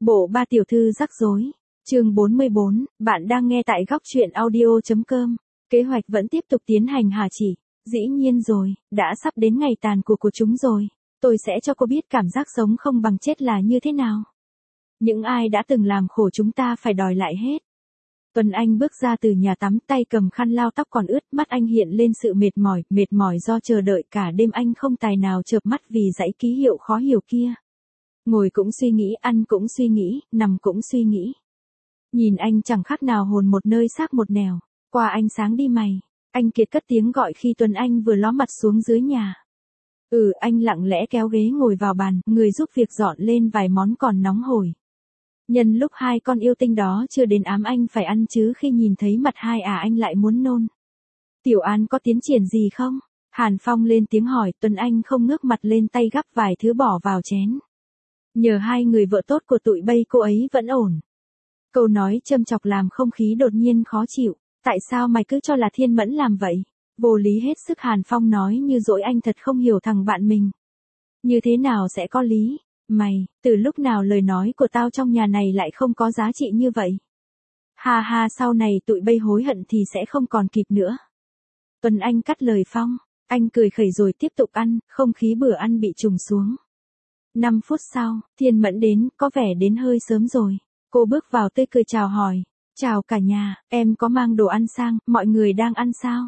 Bộ ba tiểu thư rắc rối. Chương 44, bạn đang nghe tại góc truyện audio.com. Kế hoạch vẫn tiếp tục tiến hành hả chị? Dĩ nhiên rồi, đã sắp đến ngày tàn cuộc của chúng rồi. Tôi sẽ cho cô biết cảm giác sống không bằng chết là như thế nào. Những ai đã từng làm khổ chúng ta phải đòi lại hết. Tuấn Anh bước ra từ nhà tắm, tay cầm khăn lau tóc còn ướt, mắt anh hiện lên sự mệt mỏi do chờ đợi cả đêm. Anh không tài nào chợp mắt vì dãy ký hiệu khó hiểu kia. Ngồi cũng suy nghĩ, ăn cũng suy nghĩ, nằm cũng suy nghĩ. Nhìn anh chẳng khác nào hồn một nơi xác một nẻo. Qua ánh sáng đi mày. Anh Kiệt cất tiếng gọi khi Tuấn Anh vừa ló mặt xuống dưới nhà. Anh lặng lẽ kéo ghế ngồi vào bàn, người giúp việc dọn lên vài món còn nóng hổi. Nhân lúc hai con yêu tinh đó chưa đến ám anh phải ăn chứ, khi nhìn thấy mặt hai anh lại muốn nôn. Tiểu An có tiến triển gì không? Hàn Phong lên tiếng hỏi. Tuấn Anh không ngước mặt lên, tay gắp vài thứ bỏ vào chén. Nhờ hai người vợ tốt của tụi bay cô ấy vẫn ổn. Câu nói châm chọc làm không khí đột nhiên khó chịu. Tại sao mày cứ cho là Thiên Mẫn làm vậy? Vô lý hết sức. Hàn Phong nói như dỗi. Anh thật không hiểu thằng bạn mình. Như thế nào sẽ có lý? Mày, từ lúc nào lời nói của tao trong nhà này lại không có giá trị như vậy? Ha ha, sau này tụi bay hối hận thì sẽ không còn kịp nữa. Tuấn Anh cắt lời Phong. Anh cười khẩy rồi tiếp tục ăn, không khí bữa ăn bị trùng xuống. 5 phút sau, Thiên Mẫn đến, có vẻ đến hơi sớm rồi. Cô bước vào tươi cười chào hỏi. Chào cả nhà, em có mang đồ ăn sang, mọi người đang ăn sao?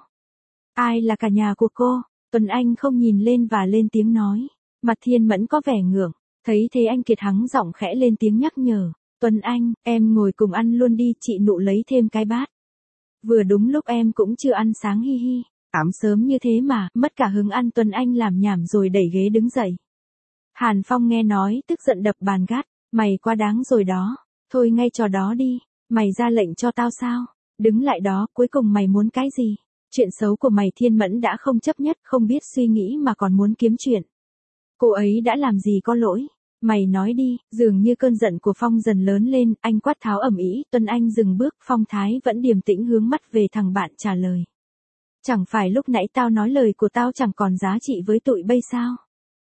Ai là cả nhà của cô? Tuấn Anh không nhìn lên và lên tiếng nói. Mặt Thiên Mẫn có vẻ ngượng. Thấy thế anh Kiệt hắng giọng khẽ lên tiếng nhắc nhở. Tuấn Anh, em ngồi cùng ăn luôn đi, chị Nụ lấy thêm cái bát. Vừa đúng lúc em cũng chưa ăn sáng hi hi. Ám sớm như thế mà, mất cả hứng ăn. Tuấn Anh làm nhảm rồi đẩy ghế đứng dậy. Hàn Phong nghe nói, tức giận đập bàn gắt. Mày quá đáng rồi đó. Thôi ngay trò đó đi. Mày ra lệnh cho tao sao? Đứng lại đó, cuối cùng mày muốn cái gì? Chuyện xấu của mày Thiên Mẫn đã không chấp nhất, không biết suy nghĩ mà còn muốn kiếm chuyện. Cô ấy đã làm gì có lỗi? Mày nói đi. Dường như cơn giận của Phong dần lớn lên, anh quát tháo ầm ĩ. Tuấn Anh dừng bước, Phong thái vẫn điềm tĩnh hướng mắt về thằng bạn trả lời. Chẳng phải lúc nãy tao nói lời của tao chẳng còn giá trị với tụi bây sao?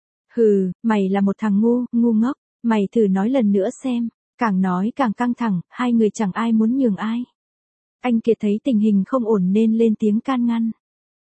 Hừ, mày là một thằng ngu ngốc. Mày thử nói lần nữa xem. Càng nói càng căng thẳng, hai người chẳng ai muốn nhường ai. Anh Kiệt thấy tình hình không ổn nên lên tiếng can ngăn.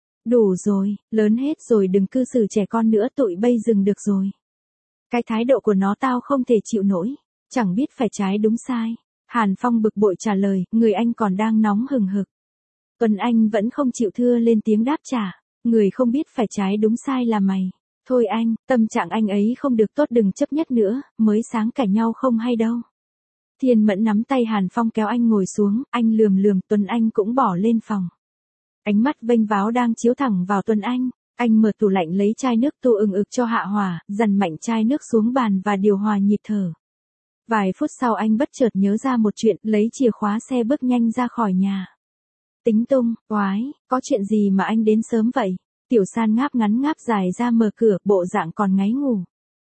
Đủ rồi, lớn hết rồi, đừng cư xử trẻ con nữa, tụi bây dừng được rồi. Cái thái độ của nó tao không thể chịu nổi, chẳng biết phải trái đúng sai. Hàn Phong bực bội trả lời, người anh còn đang nóng hừng hực. Tuấn Anh vẫn không chịu thưa lên tiếng đáp trả, người không biết phải trái đúng sai là mày. Thôi anh, tâm trạng anh ấy không được tốt, đừng chấp nhất nữa, mới sáng cãi nhau không hay đâu. Thiên Mẫn nắm tay Hàn Phong kéo anh ngồi xuống, anh lườm, Tuấn Anh cũng bỏ lên phòng. Ánh mắt vênh váo đang chiếu thẳng vào Tuấn Anh mở tủ lạnh lấy chai nước tô ực cho hạ hỏa, dằn mạnh chai nước xuống bàn và điều hòa nhịp thở. Vài phút sau anh bất chợt nhớ ra một chuyện, lấy chìa khóa xe bước nhanh ra khỏi nhà. Tính tung, oái, có chuyện gì mà anh đến sớm vậy? Tiểu San ngáp ngắn ngáp dài ra mở cửa, bộ dạng còn ngáy ngủ.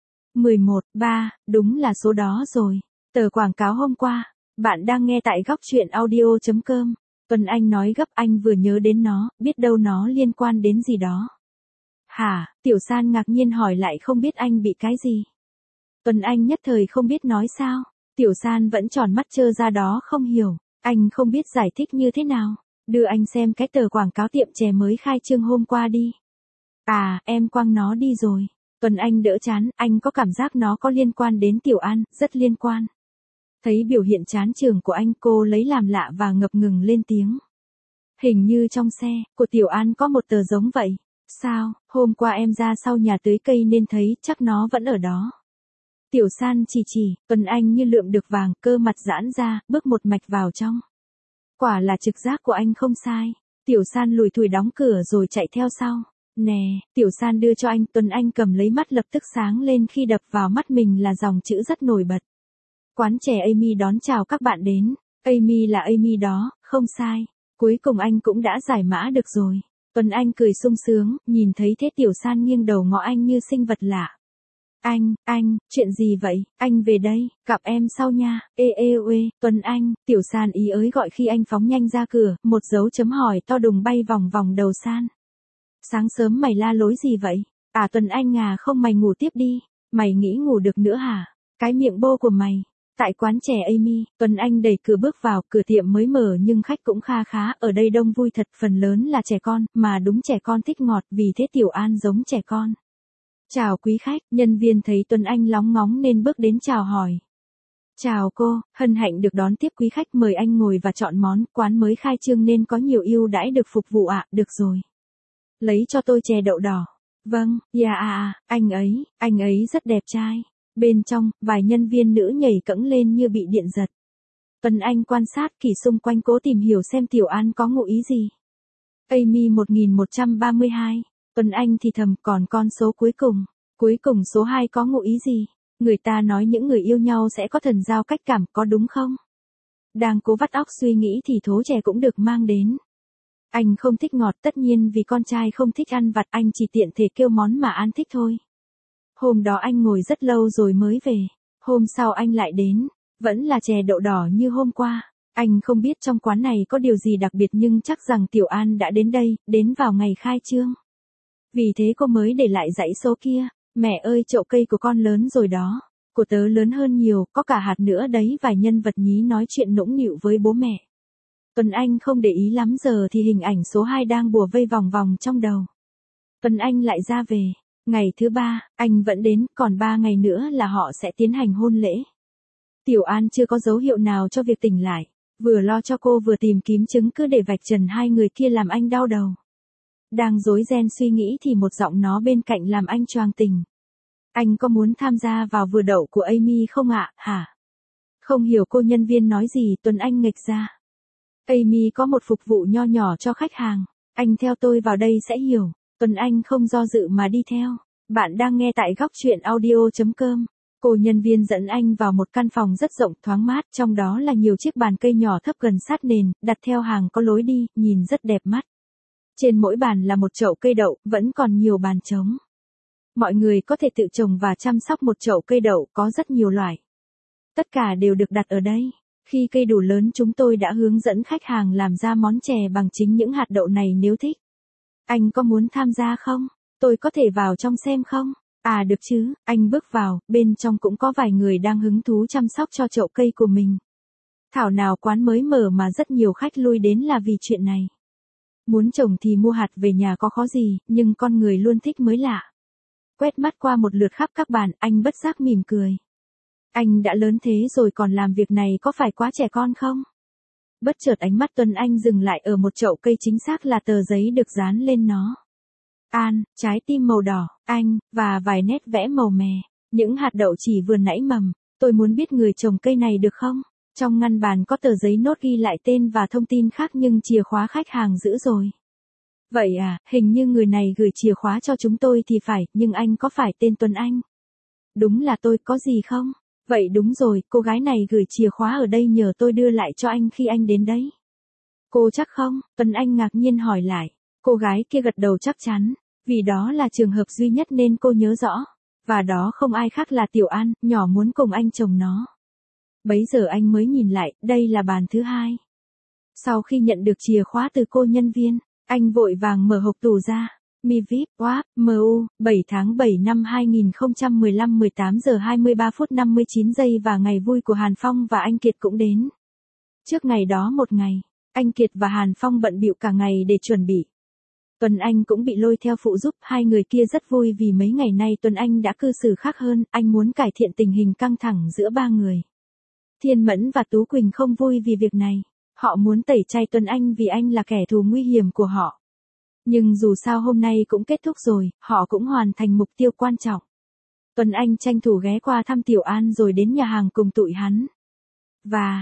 11/3, đúng là số đó rồi. Tờ quảng cáo hôm qua. Bạn đang nghe tại góc truyện audio.com. Tuấn Anh nói gấp, anh vừa nhớ đến nó, biết đâu nó liên quan đến gì đó. Hả? Tiểu San ngạc nhiên hỏi lại, không biết anh bị cái gì. Tuấn Anh nhất thời không biết nói sao. Tiểu San vẫn tròn mắt trơ ra đó không hiểu. Anh không biết giải thích như thế nào. Đưa anh xem cái tờ quảng cáo tiệm chè mới khai trương hôm qua đi. À, em quăng nó đi rồi. Tuấn Anh đỡ chán, anh có cảm giác nó có liên quan đến Tiểu An, rất liên quan. Thấy biểu hiện chán chường của anh, cô lấy làm lạ và ngập ngừng lên tiếng. Hình như trong xe của Tiểu An có một tờ giống vậy. Sao, hôm qua em ra sau nhà tưới cây nên thấy, chắc nó vẫn ở đó. Tiểu San chỉ, Tuấn Anh như lượm được vàng, cơ mặt giãn ra, bước một mạch vào trong. Quả là trực giác của anh không sai. Tiểu San lủi thủi đóng cửa rồi chạy theo sau. Nè, Tiểu San đưa cho anh, Tuấn Anh cầm lấy, mắt lập tức sáng lên khi đập vào mắt mình là dòng chữ rất nổi bật. Quán chè Amy đón chào các bạn đến. Amy là Amy đó, không sai. Cuối cùng anh cũng đã giải mã được rồi. Tuấn Anh cười sung sướng, nhìn thấy thế Tiểu San nghiêng đầu ngó anh như sinh vật lạ. Anh, chuyện gì vậy? Anh về đây, gặp em sau nha. Tuấn Anh, Tiểu San ý ới gọi khi anh phóng nhanh ra cửa, một dấu chấm hỏi to đùng bay vòng vòng đầu San. Sáng sớm mày la lối gì vậy? À Tuấn Anh à, không, mày ngủ tiếp đi. Mày nghĩ ngủ được nữa hả? Cái miệng bô của mày. Tại quán chè Amy, Tuấn Anh đẩy cửa bước vào, cửa tiệm mới mở nhưng khách cũng kha khá, ở đây đông vui thật, phần lớn là trẻ con, mà đúng trẻ con thích ngọt, vì thế Tiểu An giống trẻ con. Chào quý khách, nhân viên thấy Tuấn Anh lóng ngóng nên bước đến chào hỏi. Chào cô, hân hạnh được đón tiếp quý khách, mời anh ngồi và chọn món, quán mới khai trương nên có nhiều ưu đãi được phục vụ ạ, được rồi. Lấy cho tôi chè đậu đỏ. Vâng, anh ấy rất đẹp trai. Bên trong, vài nhân viên nữ nhảy cẫng lên như bị điện giật. Tuấn Anh quan sát kỹ xung quanh cố tìm hiểu xem Tiểu An có ngụ ý gì. Amy 1132. Tuấn Anh thì thầm, còn con số cuối cùng. Cuối cùng số 2 có ngụ ý gì? Người ta nói những người yêu nhau sẽ có thần giao cách cảm, có đúng không? Đang cố vắt óc suy nghĩ thì thố chè cũng được mang đến. Anh không thích ngọt, tất nhiên vì con trai không thích ăn vặt, anh chỉ tiện thể kêu món mà An thích thôi. Hôm đó anh ngồi rất lâu rồi mới về. Hôm sau anh lại đến, vẫn là chè đậu đỏ như hôm qua. Anh không biết trong quán này có điều gì đặc biệt nhưng chắc rằng Tiểu An đã đến đây, đến vào ngày khai trương. Vì thế cô mới để lại dãy số kia. Mẹ ơi, chậu cây của con lớn rồi đó. Của tớ lớn hơn nhiều, có cả hạt nữa đấy. Vài nhân vật nhí nói chuyện nũng nịu với bố mẹ. Tuấn Anh không để ý lắm, giờ thì hình ảnh số 2 đang bùa vây vòng vòng trong đầu. Tuấn Anh lại ra về. Ngày thứ 3, anh vẫn đến, còn 3 ngày nữa là họ sẽ tiến hành hôn lễ. Tiểu An chưa có dấu hiệu nào cho việc tỉnh lại. Vừa lo cho cô vừa tìm kiếm chứng cứ để vạch trần hai người kia làm anh đau đầu. Đang rối ren suy nghĩ thì một giọng nói bên cạnh làm anh choàng tỉnh. Anh có muốn tham gia vào vừa đậu của Amy không ạ, hả? Không hiểu cô nhân viên nói gì, Tuấn Anh nghịch ra. Amy có một phục vụ nho nhỏ cho khách hàng. Anh theo tôi vào đây sẽ hiểu. Tuấn Anh không do dự mà đi theo. Bạn đang nghe tại góc truyện audio.com. Cô nhân viên dẫn anh vào một căn phòng rất rộng thoáng mát, trong đó là nhiều chiếc bàn cây nhỏ thấp gần sát nền, đặt theo hàng có lối đi, nhìn rất đẹp mắt. Trên mỗi bàn là một chậu cây đậu, vẫn còn nhiều bàn trống. Mọi người có thể tự trồng và chăm sóc một chậu cây đậu, có rất nhiều loại. Tất cả đều được đặt ở đây. Khi cây đủ lớn chúng tôi đã hướng dẫn khách hàng làm ra món chè bằng chính những hạt đậu này nếu thích. Anh có muốn tham gia không? Tôi có thể vào trong xem không? À được chứ, anh bước vào, bên trong cũng có vài người đang hứng thú chăm sóc cho chậu cây của mình. Thảo nào quán mới mở mà rất nhiều khách lui đến là vì chuyện này. Muốn trồng thì mua hạt về nhà có khó gì, nhưng con người luôn thích mới lạ. Quét mắt qua một lượt khắp các bàn, anh bất giác mỉm cười. Anh đã lớn thế rồi còn làm việc này có phải quá trẻ con không? Bất chợt ánh mắt Tuấn Anh dừng lại ở một chậu cây, chính xác là tờ giấy được dán lên nó. An, trái tim màu đỏ, anh, và vài nét vẽ màu mè. Những hạt đậu chỉ vừa nãy mầm. Tôi muốn biết người trồng cây này được không? Trong ngăn bàn có tờ giấy nốt ghi lại tên và thông tin khác nhưng chìa khóa khách hàng giữ rồi. Vậy à, hình như người này gửi chìa khóa cho chúng tôi thì phải, nhưng anh có phải tên Tuấn Anh? Đúng là tôi, có gì không? Vậy đúng rồi, cô gái này gửi chìa khóa ở đây nhờ tôi đưa lại cho anh khi anh đến đấy. Cô chắc không? Tuấn Anh ngạc nhiên hỏi lại. Cô gái kia gật đầu chắc chắn, vì đó là trường hợp duy nhất nên cô nhớ rõ. Và đó không ai khác là Tiểu An, nhỏ muốn cùng anh trồng nó. Bấy giờ anh mới nhìn lại, đây là bàn thứ 2. Sau khi nhận được chìa khóa từ cô nhân viên, anh vội vàng mở hộp tủ ra. Mi VIP, WAP, MU, 7 tháng 7 năm 2015 18 giờ 23 phút 59 giây và ngày vui của Hàn Phong và anh Kiệt cũng đến. Trước ngày đó một ngày, anh Kiệt và Hàn Phong bận bịu cả ngày để chuẩn bị. Tuấn Anh cũng bị lôi theo phụ giúp, hai người kia rất vui vì mấy ngày nay Tuấn Anh đã cư xử khác hơn, anh muốn cải thiện tình hình căng thẳng giữa ba người. Thiên Mẫn và Tú Quỳnh không vui vì việc này, họ muốn tẩy chay Tuấn Anh vì anh là kẻ thù nguy hiểm của họ. Nhưng dù sao hôm nay cũng kết thúc rồi, họ cũng hoàn thành mục tiêu quan trọng. Tuấn Anh tranh thủ ghé qua thăm Tiểu An rồi đến nhà hàng cùng tụi hắn. Và,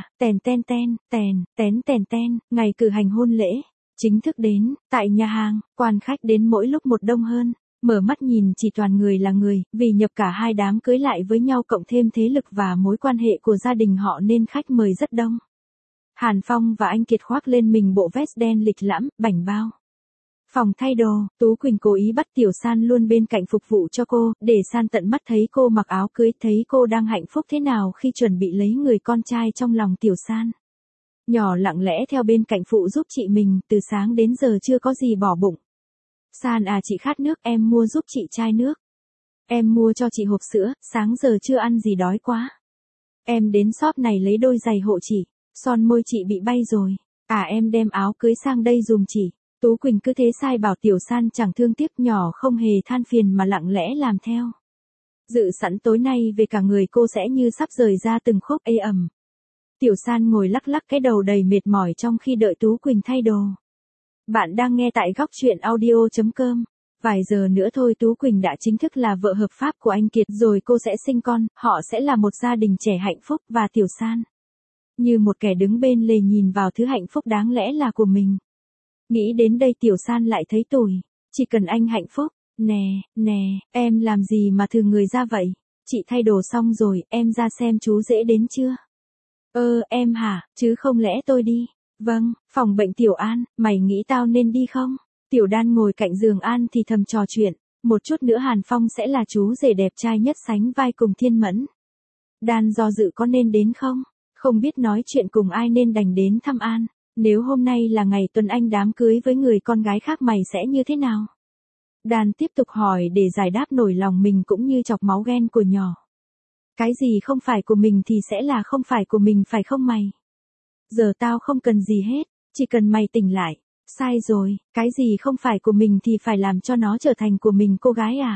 ngày cử hành hôn lễ chính thức đến, tại nhà hàng, quan khách đến mỗi lúc một đông hơn, mở mắt nhìn chỉ toàn người là người, vì nhập cả hai đám cưới lại với nhau cộng thêm thế lực và mối quan hệ của gia đình họ nên khách mời rất đông. Hàn Phong và anh Kiệt khoác lên mình bộ vest đen lịch lãm, bảnh bao. Phòng thay đồ, Tú Quỳnh cố ý bắt Tiểu San luôn bên cạnh phục vụ cho cô, để San tận mắt thấy cô mặc áo cưới, thấy cô đang hạnh phúc thế nào khi chuẩn bị lấy người con trai trong lòng Tiểu San. Nhỏ lặng lẽ theo bên cạnh phụ giúp chị mình, từ sáng đến giờ chưa có gì bỏ bụng. San à, chị khát nước, em mua giúp chị chai nước. Em mua cho chị hộp sữa, sáng giờ chưa ăn gì đói quá. Em đến shop này lấy đôi giày hộ chị, son môi chị bị bay rồi. À em đem áo cưới sang đây dùm chị. Tú Quỳnh cứ thế sai bảo Tiểu San chẳng thương tiếc nhỏ không hề than phiền mà lặng lẽ làm theo. Dự sẵn tối nay về cả người cô sẽ như sắp rời ra từng khúc ê ẩm. Tiểu San ngồi lắc lắc cái đầu đầy mệt mỏi trong khi đợi Tú Quỳnh thay đồ. Bạn đang nghe tại góc truyện audio.com. Vài giờ nữa thôi Tú Quỳnh đã chính thức là vợ hợp pháp của anh Kiệt rồi, cô sẽ sinh con, họ sẽ là một gia đình trẻ hạnh phúc và Tiểu San như một kẻ đứng bên lề nhìn vào thứ hạnh phúc đáng lẽ là của mình. Nghĩ đến đây Tiểu San lại thấy tủi, chỉ cần anh hạnh phúc. Nè, em làm gì mà thường người ra vậy? Chị thay đồ xong rồi, em ra xem chú rể đến chưa? Em hả, chứ không lẽ tôi đi? Vâng, phòng bệnh Tiểu An, mày nghĩ tao nên đi không? Tiểu Đan ngồi cạnh giường An thì thầm trò chuyện, một chút nữa Hàn Phong sẽ là chú rể đẹp trai nhất sánh vai cùng Thiên Mẫn. Đan do dự có nên đến không? Không biết nói chuyện cùng ai nên đành đến thăm An. Nếu hôm nay là ngày Tuấn Anh đám cưới với người con gái khác mày sẽ như thế nào? Đan tiếp tục hỏi để giải đáp nỗi lòng mình cũng như chọc máu ghen của nhỏ. Cái gì không phải của mình thì sẽ là không phải của mình phải không mày? Giờ tao không cần gì hết, chỉ cần mày tỉnh lại. Sai rồi, cái gì không phải của mình thì phải làm cho nó trở thành của mình cô gái à?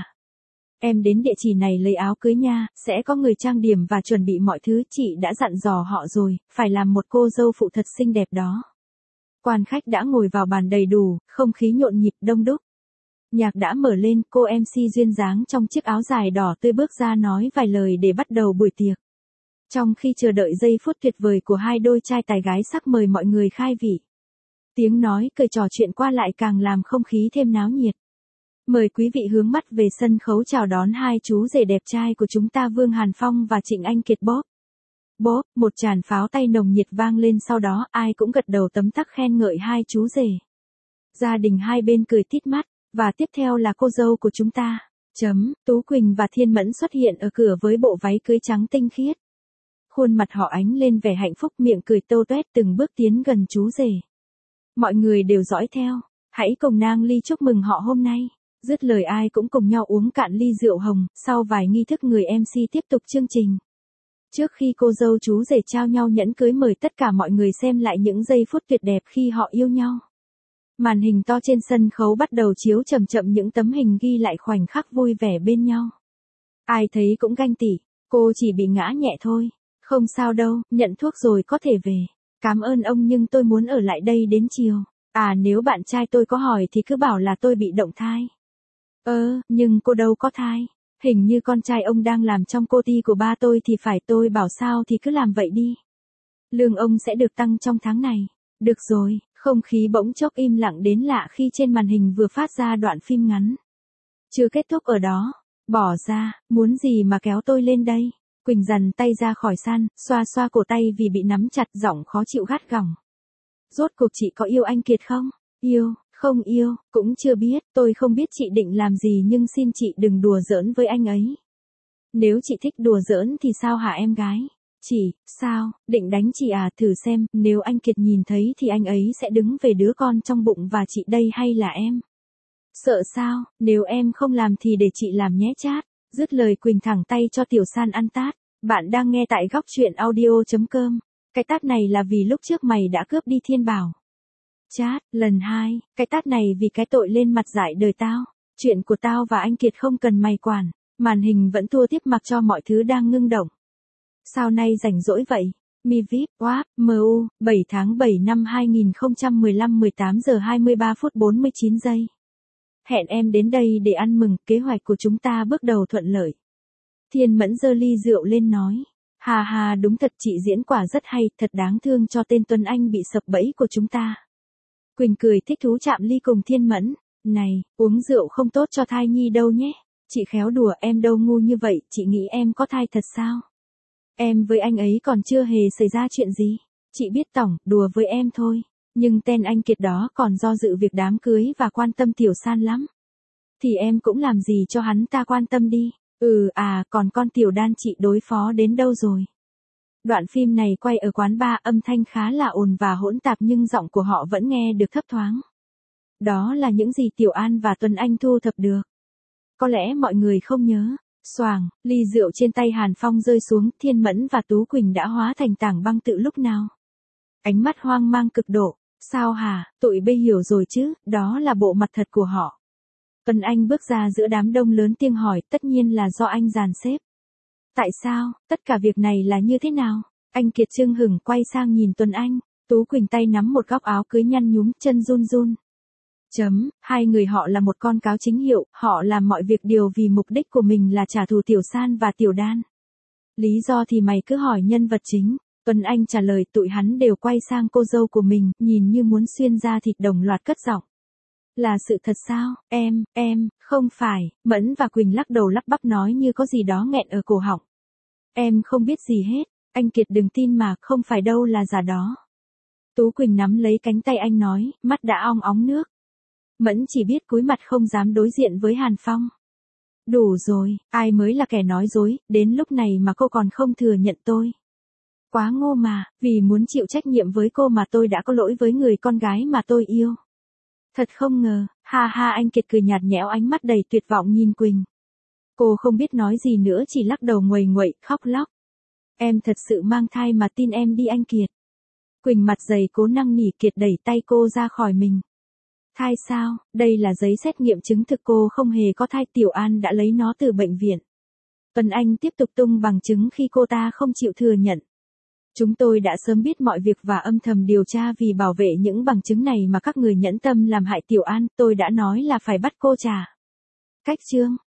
Em đến địa chỉ này lấy áo cưới nha, sẽ có người trang điểm và chuẩn bị mọi thứ, chị đã dặn dò họ rồi, phải làm một cô dâu phụ thật xinh đẹp đó. Quan khách đã ngồi vào bàn đầy đủ, không khí nhộn nhịp đông đúc. Nhạc đã mở lên, cô MC duyên dáng trong chiếc áo dài đỏ tươi bước ra nói vài lời để bắt đầu buổi tiệc. Trong khi chờ đợi giây phút tuyệt vời của hai đôi trai tài gái sắc mời mọi người khai vị. Tiếng nói cười trò chuyện qua lại càng làm không khí thêm náo nhiệt. Mời quý vị hướng mắt về sân khấu chào đón hai chú rể đẹp trai của chúng ta Vương Hàn Phong và Trịnh Anh Kiệt. Bóp, một tràn pháo tay nồng nhiệt vang lên, sau đó ai cũng gật đầu tấm tắc khen ngợi hai chú rể. Gia đình hai bên cười tít mắt, và tiếp theo là cô dâu của chúng ta. Tú Quỳnh và Thiên Mẫn xuất hiện ở cửa với bộ váy cưới trắng tinh khiết. Khuôn mặt họ ánh lên vẻ hạnh phúc, miệng cười tô toét từng bước tiến gần chú rể. Mọi người đều dõi theo, hãy cùng nang ly chúc mừng họ hôm nay. Dứt lời ai cũng cùng nhau uống cạn ly rượu hồng, sau vài nghi thức người MC tiếp tục chương trình. Trước khi cô dâu chú rể trao nhau nhẫn cưới mời tất cả mọi người xem lại những giây phút tuyệt đẹp khi họ yêu nhau. Màn hình to trên sân khấu bắt đầu chiếu chậm chậm những tấm hình ghi lại khoảnh khắc vui vẻ bên nhau. Ai thấy cũng ganh tị, cô chỉ bị ngã nhẹ thôi. Không sao đâu, nhận thuốc rồi có thể về. Cảm ơn ông nhưng tôi muốn ở lại đây đến chiều. À nếu bạn trai tôi có hỏi thì cứ bảo là tôi bị động thai. Nhưng cô đâu có thai. Hình như con trai ông đang làm trong cô ty của ba tôi thì phải, tôi bảo sao thì cứ làm vậy đi. Lương ông sẽ được tăng trong tháng này. Được rồi, không khí bỗng chốc im lặng đến lạ khi trên màn hình vừa phát ra đoạn phim ngắn. Chưa kết thúc ở đó. Bỏ ra, muốn gì mà kéo tôi lên đây. Quỳnh dằn tay ra khỏi San, xoa xoa cổ tay vì bị nắm chặt, giọng khó chịu gắt gỏng. Rốt cuộc chị có yêu anh Kiệt không? Yêu, không yêu, cũng chưa biết, tôi không biết chị định làm gì nhưng xin chị đừng đùa giỡn với anh ấy. Nếu chị thích đùa giỡn thì sao hả em gái? Chị, sao, định đánh chị à? Thử xem, nếu anh Kiệt nhìn thấy thì anh ấy sẽ đứng về đứa con trong bụng và chị đây hay là em? Sợ sao, nếu em không làm thì để chị làm nhé chát. Dứt lời Quỳnh thẳng tay cho Tiểu San ăn tát. Bạn đang nghe tại góc truyện audio.com. Cái tát này là vì lúc trước mày đã cướp đi Thiên Bảo. Chát, lần 2, cái tát này vì cái tội lên mặt dại đời tao. Chuyện của tao và anh Kiệt không cần mày quản. Màn hình vẫn thua tiếp mặc cho mọi thứ đang ngưng động. Sao nay rảnh rỗi vậy? Mi VIP, WAP, MU, 7 tháng 7 năm 2015 18 giờ 23 phút 49 giây. Hẹn em đến đây để ăn mừng, kế hoạch của chúng ta bước đầu thuận lợi. Thiên Mẫn giơ ly rượu lên nói. Hà hà, đúng thật chị diễn quả rất hay, thật đáng thương cho tên Tuấn Anh bị sập bẫy của chúng ta. Quỳnh cười thích thú chạm ly cùng Thiên Mẫn. Này, uống rượu không tốt cho thai nhi đâu nhé. Chị khéo đùa, em đâu ngu như vậy, chị nghĩ em có thai thật sao? Em với anh ấy còn chưa hề xảy ra chuyện gì. Chị biết tổng, đùa với em thôi. Nhưng tên anh Kiệt đó còn do dự việc đám cưới và quan tâm Tiểu San lắm. Thì em cũng làm gì cho hắn ta quan tâm đi. Còn con Tiểu Đan chị đối phó đến đâu rồi? Đoạn phim này quay ở quán bar, âm thanh khá là ồn và hỗn tạp nhưng giọng của họ vẫn nghe được thấp thoáng. Đó là những gì Tiểu An và Tuấn Anh thu thập được. Có lẽ mọi người không nhớ, Xoàng, ly rượu trên tay Hàn Phong rơi xuống, Thiên Mẫn và Tú Quỳnh đã hóa thành tảng băng tự lúc nào. Ánh mắt hoang mang cực độ, sao hả, tụi bây hiểu rồi chứ, đó là bộ mặt thật của họ. Tuấn Anh bước ra giữa đám đông lớn tiếng hỏi, tất nhiên là do anh dàn xếp. Tại sao, tất cả việc này là như thế nào? Anh Kiệt chưng hửng quay sang nhìn Tuấn Anh, Tú Quỳnh tay nắm một góc áo cưới nhăn nhúm, chân run run. Hai người họ là một con cáo chính hiệu, họ làm mọi việc đều vì mục đích của mình là trả thù Tiểu San và Tiểu Đan. Lý do thì mày cứ hỏi nhân vật chính. Tuấn Anh trả lời, tụi hắn đều quay sang cô dâu của mình, nhìn như muốn xuyên ra thịt, đồng loạt cất giọng. Là sự thật sao, em, không phải, Mẫn và Quỳnh lắc đầu lắp bắp nói như có gì đó nghẹn ở cổ họng. Em không biết gì hết, anh Kiệt đừng tin mà, không phải đâu là giả đó. Tú Quỳnh nắm lấy cánh tay anh nói, mắt đã ong óng nước. Mẫn chỉ biết cúi mặt không dám đối diện với Hàn Phong. Đủ rồi, ai mới là kẻ nói dối, đến lúc này mà cô còn không thừa nhận tôi. Quá ngô mà, vì muốn chịu trách nhiệm với cô mà tôi đã có lỗi với người con gái mà tôi yêu. Thật không ngờ, ha ha, anh Kiệt cười nhạt nhẽo, ánh mắt đầy tuyệt vọng nhìn Quỳnh. Cô không biết nói gì nữa, chỉ lắc đầu nguầy nguậy, khóc lóc. Em thật sự mang thai mà, tin em đi anh Kiệt. Quỳnh mặt dày cố năn nỉ, Kiệt đẩy tay cô ra khỏi mình. Thai sao, đây là giấy xét nghiệm chứng thực cô không hề có thai, Tiểu An đã lấy nó từ bệnh viện. Tuấn Anh tiếp tục tung bằng chứng khi cô ta không chịu thừa nhận. Chúng tôi đã sớm biết mọi việc và âm thầm điều tra, vì bảo vệ những bằng chứng này mà các người nhẫn tâm làm hại Tiểu An, tôi đã nói là phải bắt cô trả. Cách chương